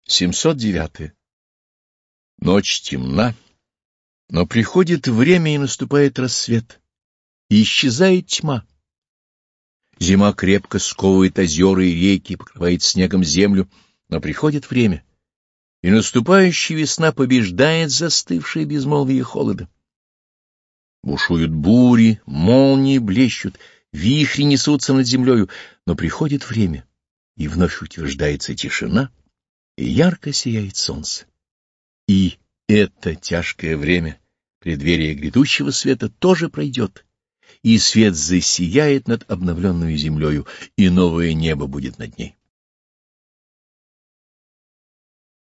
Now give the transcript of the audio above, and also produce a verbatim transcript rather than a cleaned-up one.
семьсот девятое. Ночь темна, но приходит время, и наступает рассвет, и исчезает тьма. Зима крепко сковывает озера и реки, покрывает снегом землю, но приходит время, и наступающая весна побеждает застывшее безмолвие холода. Бушуют бури, молнии блещут, вихри несутся над землею, но приходит время, и вновь утверждается тишина, и ярко сияет солнце. И это тяжкое время, преддверие грядущего света, тоже пройдет, и свет засияет над обновленную землею, и новое небо будет над ней.